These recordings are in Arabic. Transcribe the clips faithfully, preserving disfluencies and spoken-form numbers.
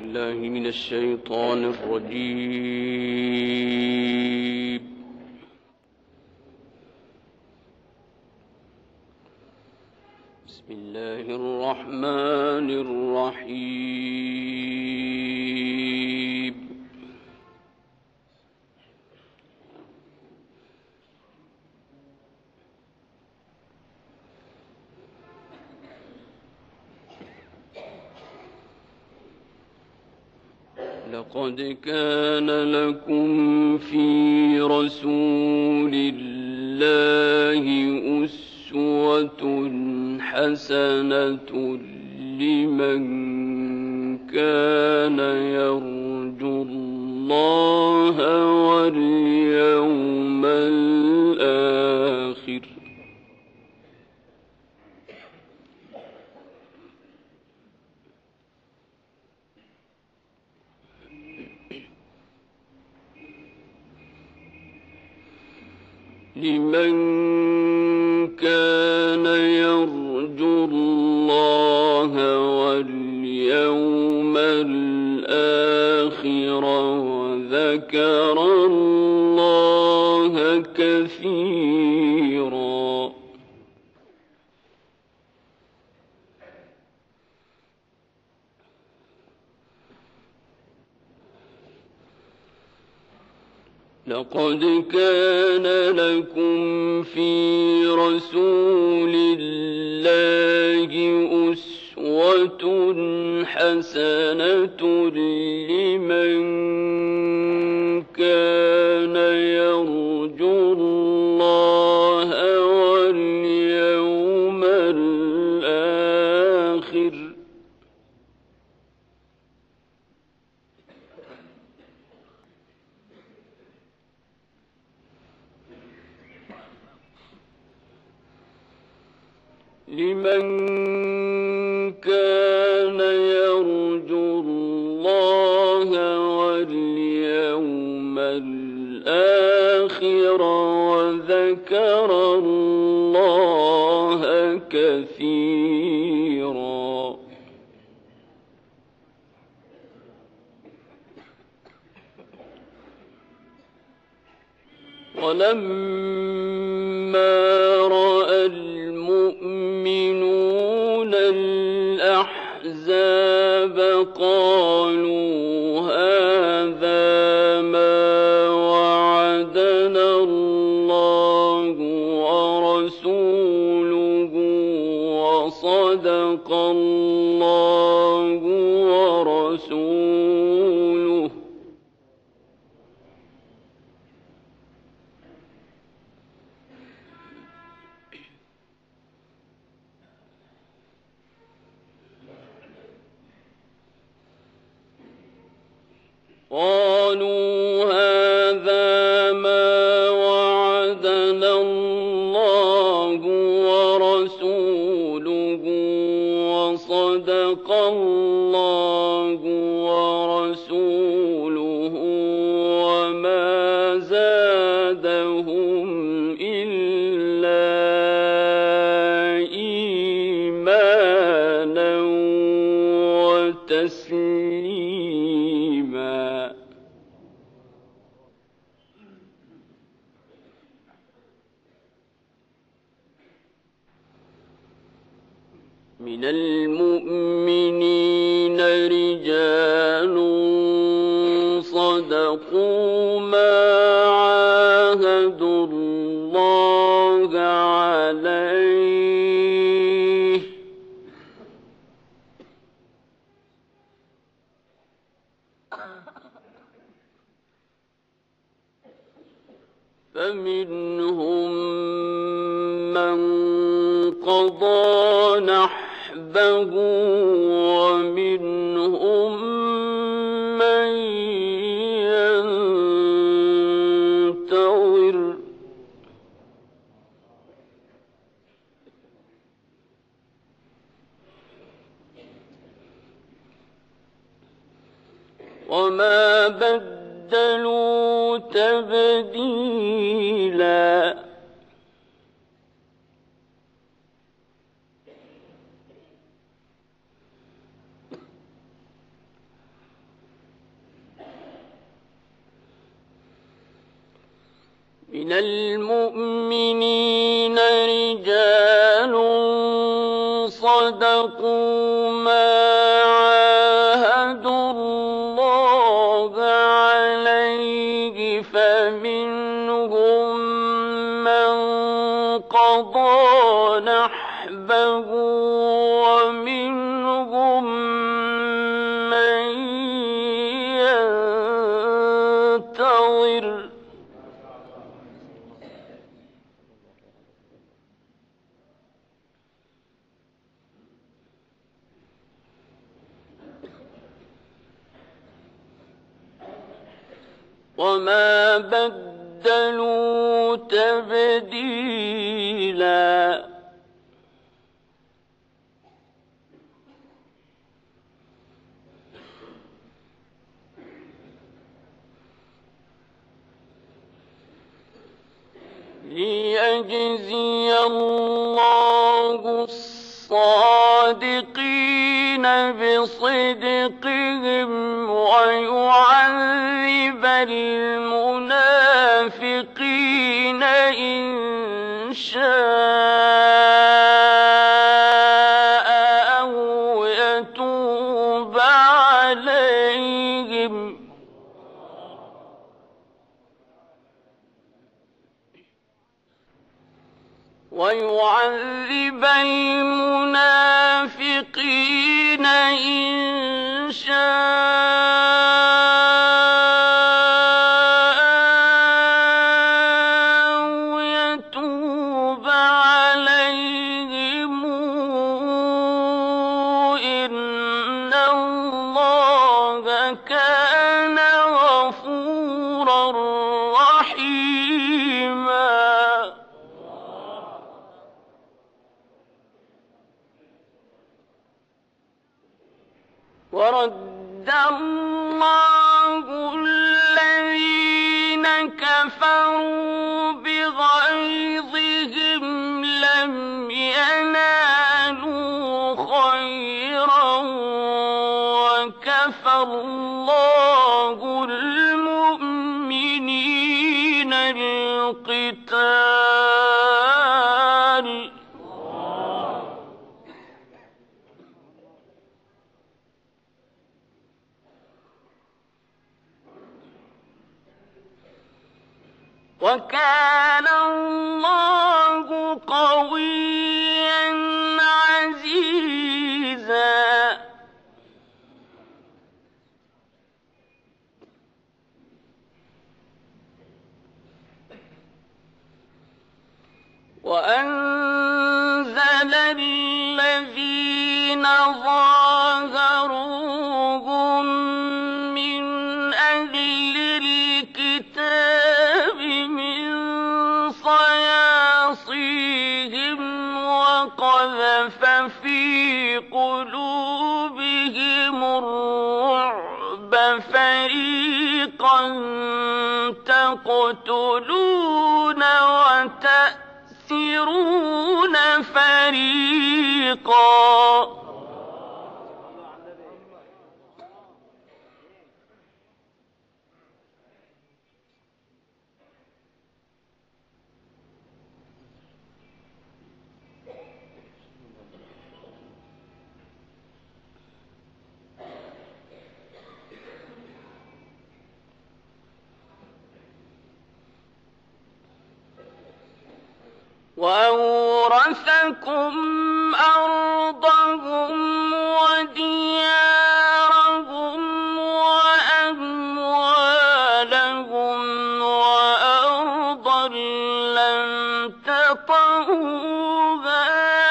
بالله من الشيطان الرجيم. بسم الله الرحمن الرحيم. لقد كان لكم في رسول الله أسوة حسنة لمن كان يرجو الله واليوم الآخر لمن كان يرجو الله واليوم الآخر وذكر الله كثيرا. لقد كان لكم في رسول الله أسوة حسنة لمن كان يرجو الله واليوم الآخر لمن كان يرجو الله واليوم الآخر وذكر الله كثيرا. ولما رأى المؤمنون الأحزاب قالوا هذا ما وعدنا الله ورسوله وصدق الله ورسوله قالوا هذا ما وعدنا الله ورسوله وصدق الله ورسوله وما زادهم إلا إيمانا وتسليما. من المؤمنين رجال صدقوا ما عاهدوا الله عليه فمنهم من قضى نحبه ومنهم من ينتظر وما بدلوا تبديلا. من المؤمنين رجال صدقوا ما عاهدوا الله عليه فمنهم من قضى نحبه ومنهم من ينتظر وما بدلوا تبديلا. ليجزي الله الصادقين بصدقهم ويعذب المنافقين إن شاء أو يتوب عليهم ويعذب المنافقين إن شاء أو يتوب عليهم إن الله كان غفورا رحيما. ورد الله الذين كفروا بغيظهم لم ينالوا خيرا وكفى الله المؤمنين القتال وكان الله قويا عزيزا. وأنزل الذين ظاهروهم من أهل الكتاب من صياصيهم وقذف في قلوبهم الرعب فريقا تقتلون وتأسرون فريقا. وأورثكم أرضهم وديارهم وأموالهم وأرضا لم تطئوها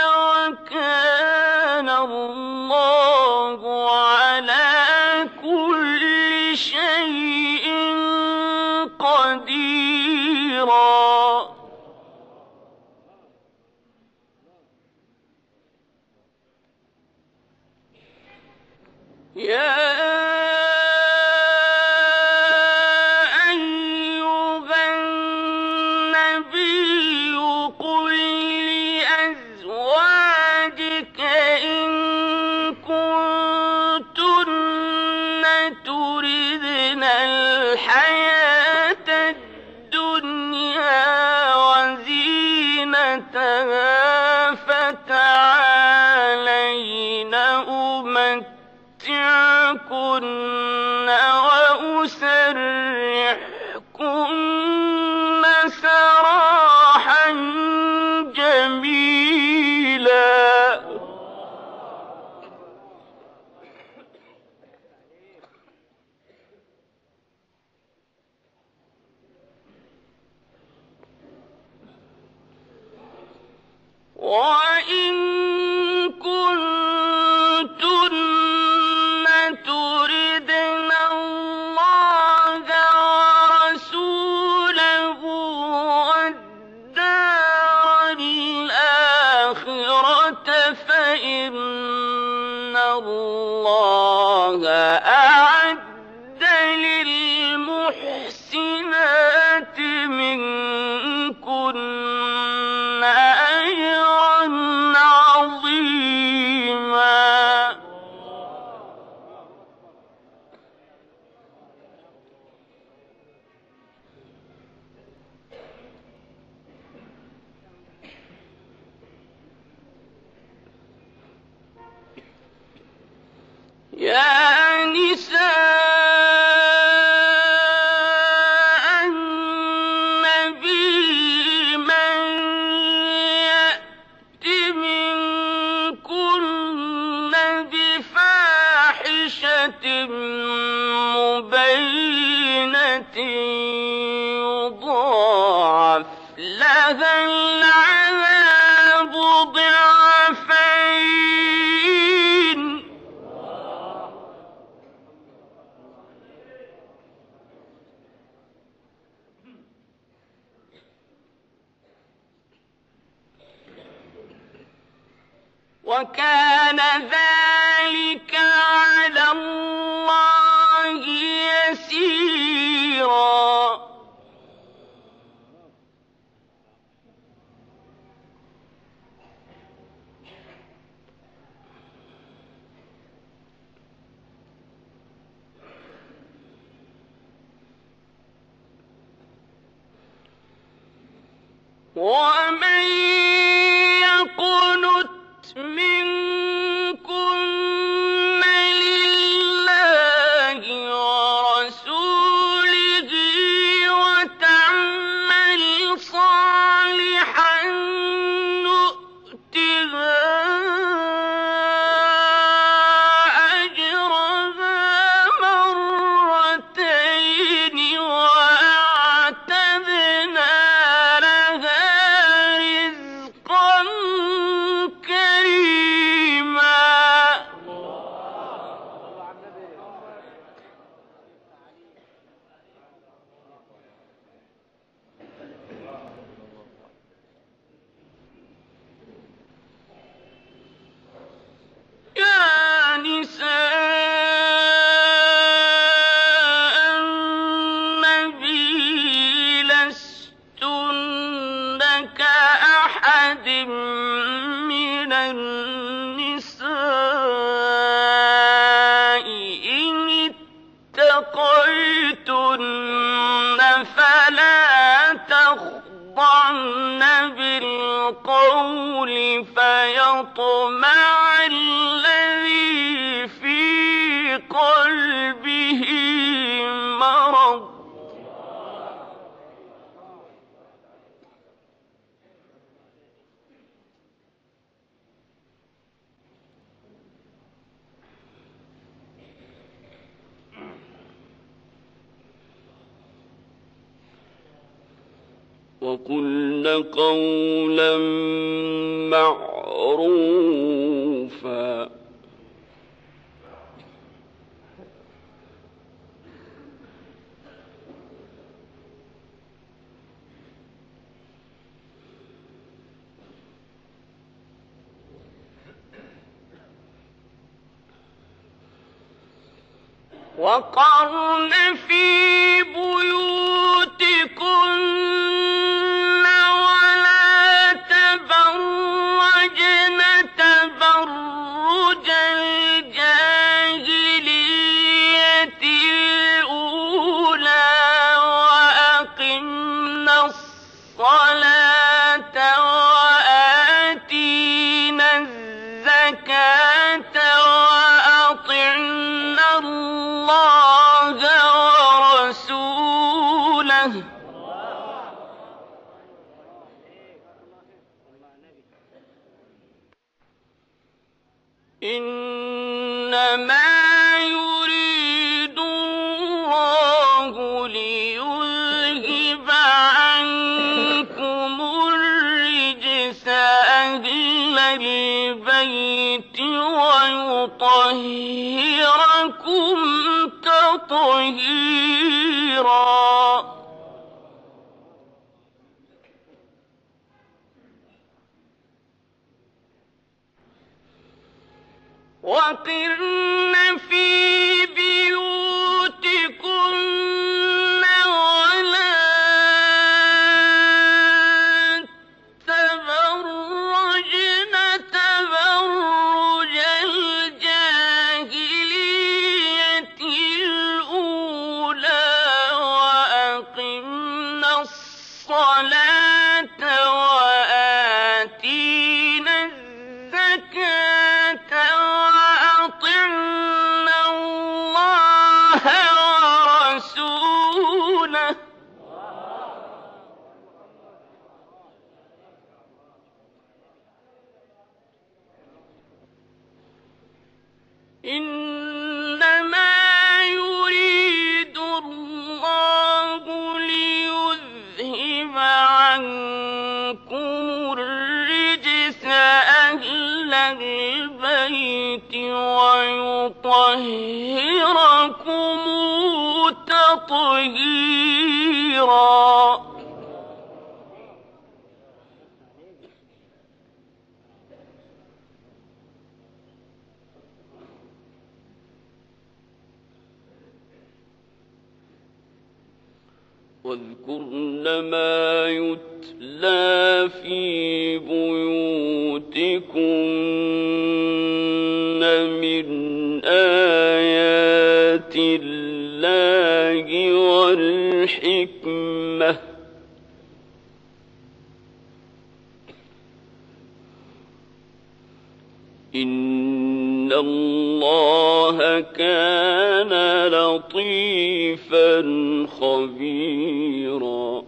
وكان الله على كل شيء قديرا. يا أيها النبي قل لأزواجك إن كنتن تردن الحياة الدنيا أمتعكن وأسرحكن سراحا جميلا. وإن كنتن تردن الله ورسوله والدار الآخرة فإن الله أعد للمحسنات منكن يا نساء النبي من يأت منكن بفاحشة مبينة يضاعف لها العذاب ضعفين. وكان ذلك على الله يسيرا. ومن يقنت منكن لله ورسوله وتعمل صالحا نؤتها أجرها مرتين وأعتدنا لها رزقا كريما. يا نساء النبي لستن كأحد من النساء إن اتقيتن فلا تخضعن بالقول فيطمع الذي في قلبه مرض. وقلن قولا معروفا. وقرن في بيوتكن ولا تبرجن تبرج الجاهلية الأولى وأقمن الصلاة وآتينا الزكاة وأطعنا ويطهركم تطهيرا. وقرن في بيوتكن ولا تبرجن تبرج الجاهلية الأولى وأقمنا الصلاة وآتينا الزكاة وأطعنا الله ورسوله إنما يريد الله ليذهب عنكم الرجس أهل البيت ويطهركم تطهيرا. واذكرن ما يتلى في بيوتكن من آيات الله والحكمة إن الله كان لطيفا خبيرا.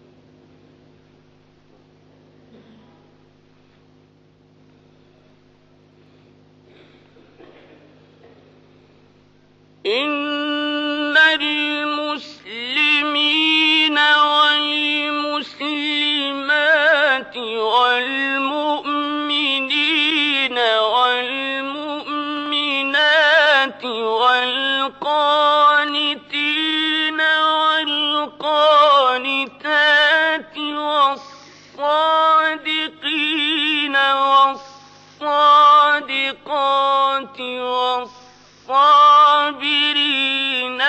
إن المسلمين والمسلمات والمؤمنين والمؤمنات والقانتين والقانتات والصادقين والصادقات والصابرين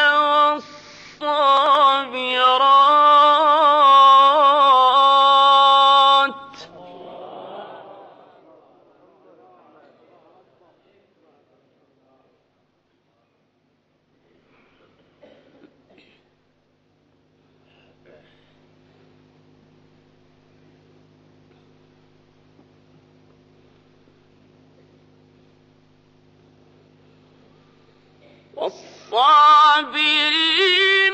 والصابرات والصابرين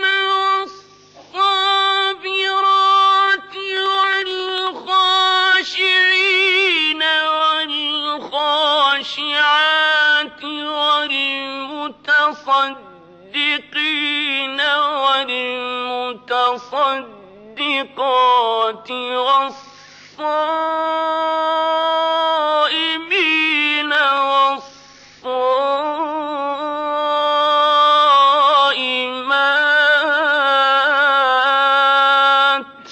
والصابرات والخاشعين والخاشعات والمتصدقين والمتصدقات والصائمين والصائمات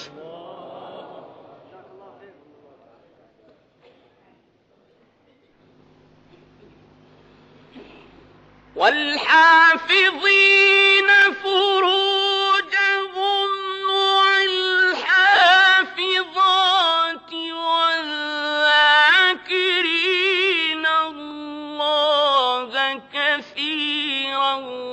والحافظين فروجهم والحافظات والذاكرين الله كثيرا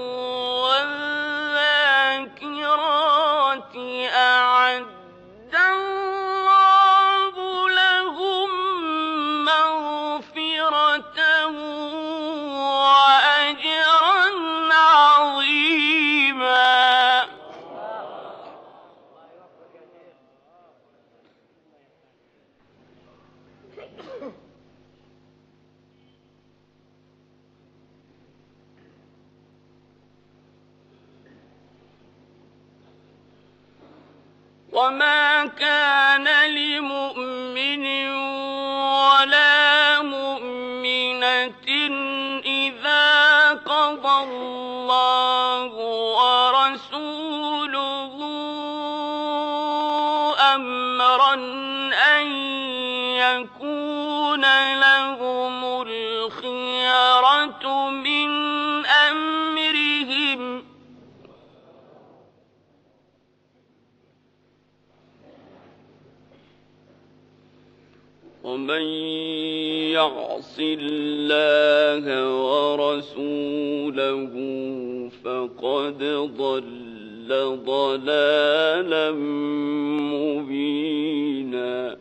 والذاكرات أعد الله لهم مغفرة وأجرا عظيما. وما كان لمؤمن ولا مؤمنة إذا الله ورسوله أمرا أن يكون لهم الخيرة من أمرهم ومن يعص الله ورسوله فقد ضل ضلالا مبينا.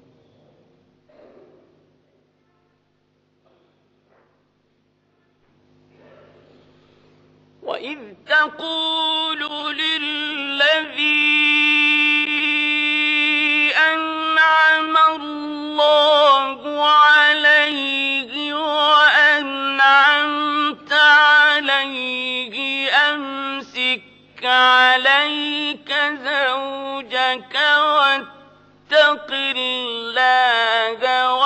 وإذ تقول للذي أنعم الله عليه وأنعمت عليه أمسك عليك زوجك واتق الله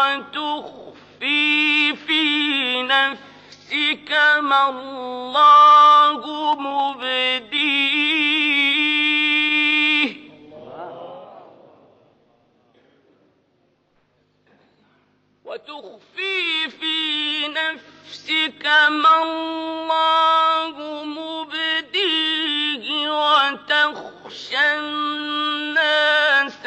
وتخفي في نفسك ما الله مبديه وتخفي في نفسك ما الله مبديه وتخشى الناس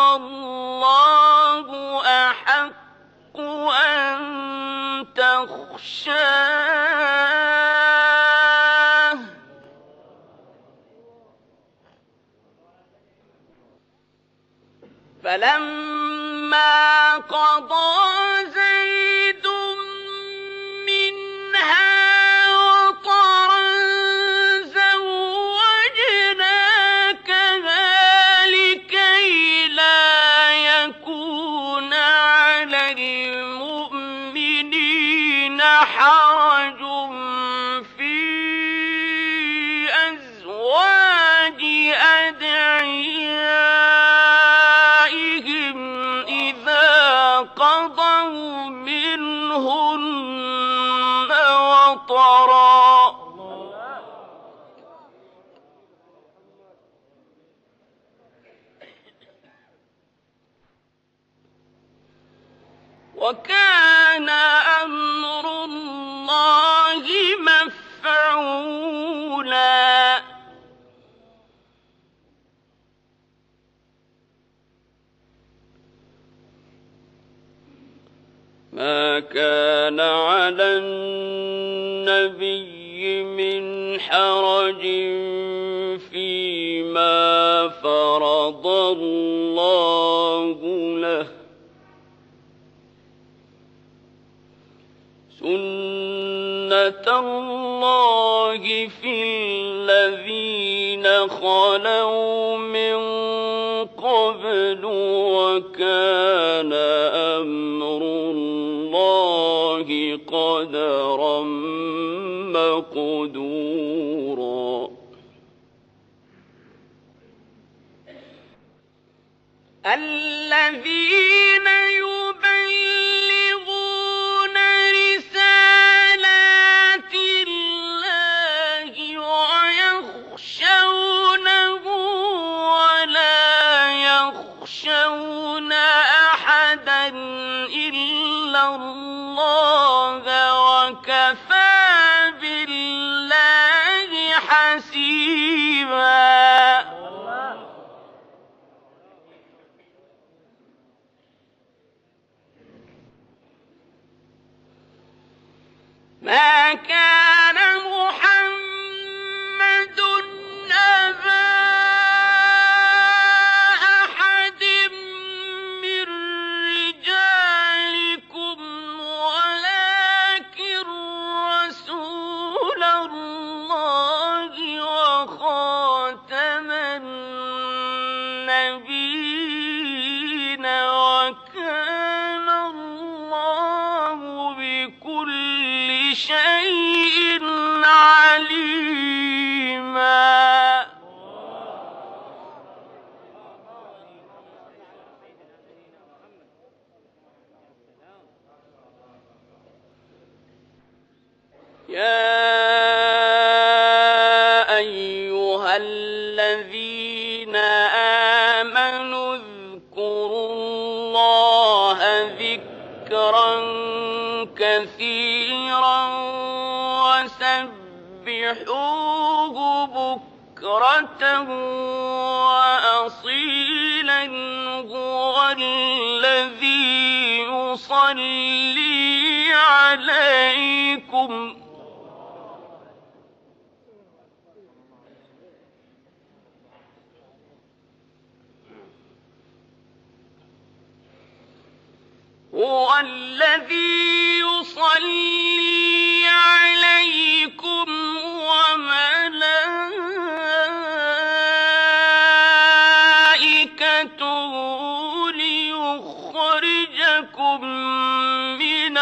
والله أحق أن تخشاه فلما قضى زيد منها وطرا زوجناكها لكي لا يكون على المؤمنين حرج في أزواج أدعيائهم إذا قضوا منهن وطرا وكان أمر الله مفعولا. ما كان على النبي من حرج فيما فرض الله له سنة الله في الذين خلوا من قبل وكان أمر الله قدرا مقدورا. الذين يبلغون رسالات الله ويخشونه ولا يخشون أحدا إلا الله وكفى بالله حسيبا. ما كان محمد أبا أحد من رجالكم ولكن رسول الله وخاتم النبيين وكان الله بكل شيء عليما. يا سبحوه بكرة وأصيلا هو الذي يصلي عليكم هو الذي يصلي عليكم وملائكته ليخرجكم من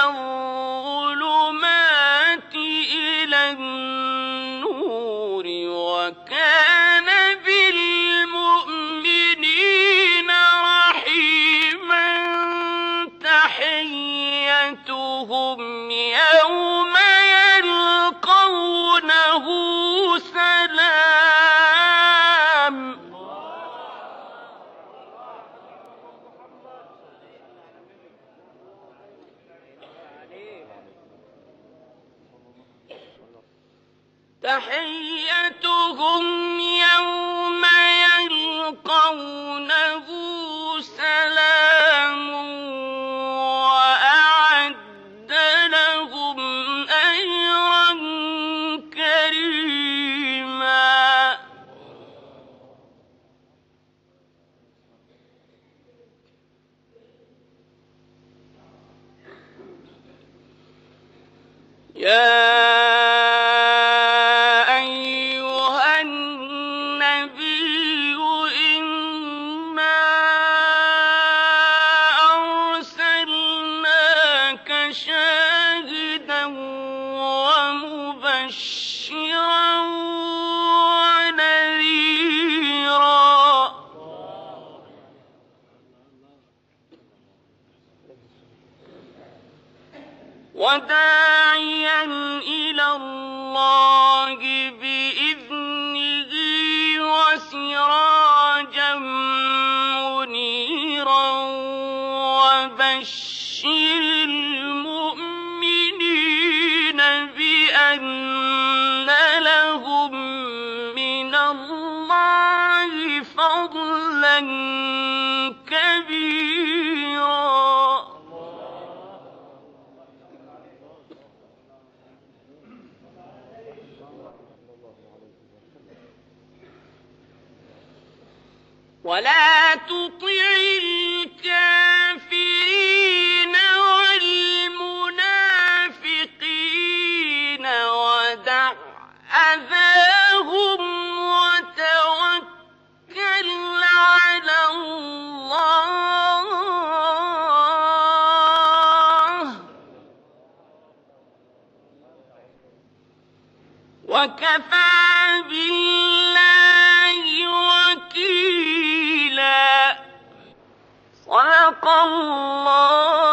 الظلمات إلى النور وكان بالمؤمنين رحيما تحيتهم يوم يلقونه سلام تحيتهم يوم يلقونه سلام وأعد لهم أجرا كريما يا شاهدا ومبشرا ونذيرا وداعيا إلى الله بإذنه وسراجا منيرا وبشر المؤمنين بأن لهم من الله فضلا كبيرا ولا تطع الكافرين والمنافقين ودع أذاهم وتوكل على الله وكفى بالله وكيلا صدق الله